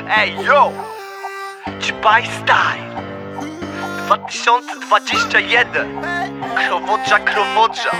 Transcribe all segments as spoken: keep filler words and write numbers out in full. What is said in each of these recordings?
Ej, yo! Dbaj style dwa tysiące dwudziesty pierwszy. Krowodrza, krowodrza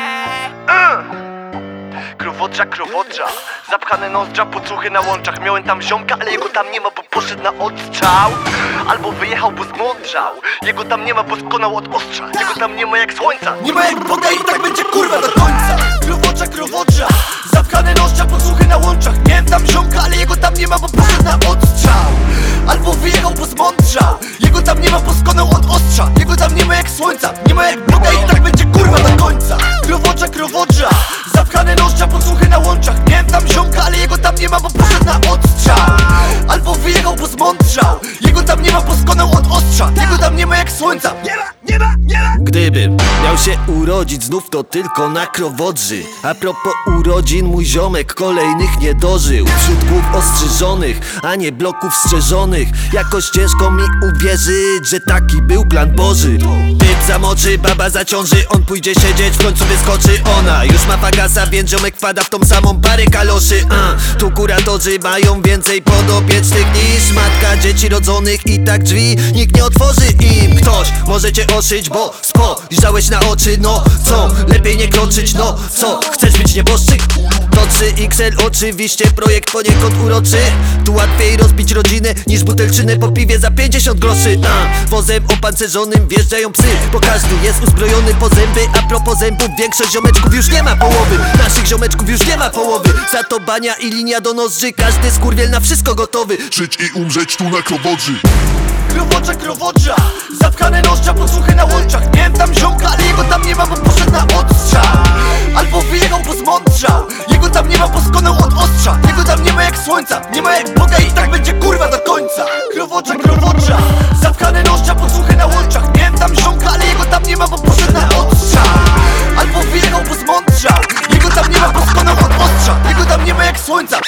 uh! Krowodrza, krowodrza. Zapchane nozdrza, podsłuchy na łączach. Miałem tam ziomka, ale jego tam nie ma, bo poszedł na odstrzał. Albo wyjechał, bo zmądrzał. Jego tam nie ma, bo skonał od ostrza. Jego tam nie ma jak słońca. Nie ma jak Boga i tak będzie kurwa do końca. Krowodrza, krowodrza. Zapchane nozdrza, podsłuchy na łączach. Miałem tam ziomka, ale jego tam nie ma, bo poszedł na odstrzał. Albo wyjechał, bo zmądrzał. Jego tam nie ma, bo skonał od ostrza. Jego tam nie ma jak słońca. Nie ma jak Boga i tak będzie kurwa do końca. Krowodrza, krowodrza. Zapchane nozdrza, podsłuchy na łączach. Miałem tam ziomka, ale jego tam nie ma, bo poszedł na odstrzał. Albo wyjechał, bo zmądrzał. Jego tam nie ma, bo skonał od ostrza. Jego tam nie ma jak słońca. Nie ma, nie ma, nie ma. Gdybym miał się urodzić znów, to tylko na Krowodrzy. A propos urodzin, mój ziomek kolejnych nie dożył. Wśród głów ostrzyżonych, a nie bloków strzeżonych. Jakoś ciężko mi uwierzyć, że taki był plan Boży. Typ zamoczy, baba zaciąży, on pójdzie siedzieć, w końcu wyskoczy ona. Już ma fagasa, więc ziomek wpada w tą samą parę kaloszy. uh. Tu kuratorzy mają więcej podopiecznych niż matka dzieci rodzonych. I tak drzwi nikt nie otworzy im. Ktoś może cię oszyć, bo spojrzałeś na oczy. No co, lepiej nie kroczyć, no co, chcesz być nieboszczyk? To trzy X L oczywiście, projekt poniekąd uroczy. Tu łatwiej rozbić rodzinę niż butelczynę po piwie za pięćdziesiąt groszy. uh. Wozem opancerzonym wjeżdżają psy, bo każdy jest uzbrojony po zęby. A propos zębów, większość ziomeczków już nie ma połowy. Naszych ziomeczków już nie ma połowy. Za to bania i linia do nozdrzy, każdy skurwiel na wszystko gotowy. Żyć i umrzeć tu na Krowodrzy. Krowodrza, krowodrza. Zapchane nozdrza, podsłuchy na łączach. Miałem tam ziomka, ale jego tam nie ma, bo poszedł na odstrzał. Albo wyjechał, bo zmądrzał. Jego tam nie ma, bo skonał od ostrza. Jego tam nie ma jak słońca. Nie ma jak Boga i tak będzie kurwa do końca. Krowodrza, krowodrza. Zapchane nozdrza, podsłuchy na łączach. Miałem tam ziomka, ale jego tam nie ma, bo poszedł na odstrzał. Albo wyjechał, bo zmądrzał. Jego tam nie ma, bo skonał od ostrza. Jego tam nie ma jak słońca.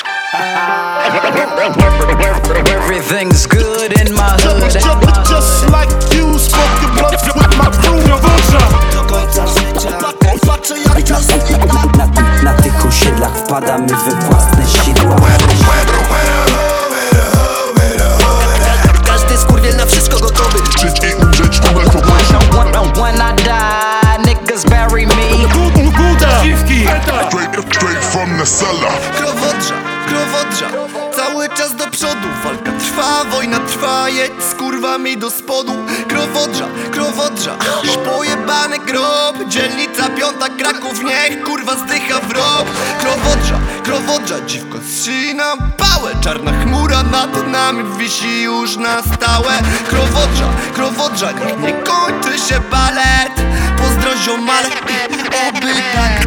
Everything's good in my hood. Just, just, just like you, smoking blunts with my crew. Krowodrza. Do końca życia patrzę jak czas na, na, na tych osiedlach wpadamy we własne sidła. Każdy skurwiel na wszystko gotowy. Żyć i umrzeć tu na Krowodrzy. When I die, niggas bury me. Straight, straight from the cellar. Krowodrza, krowodrza, cały czas do przodu. Walka trwa, wojna trwa, jedź z kurwami do spodu. Krowodrza, krowodrza, pojebany grob. Dzielnica piąta, Kraków, niech kurwa zdycha w rok. Krowodrza, krowodrza, dziwko zsina pałę. Czarna chmura nad nami wisi już na stałe. Krowodrza, krowodrza, niech nie kończy się balet. Pozdro ziomale, oby tak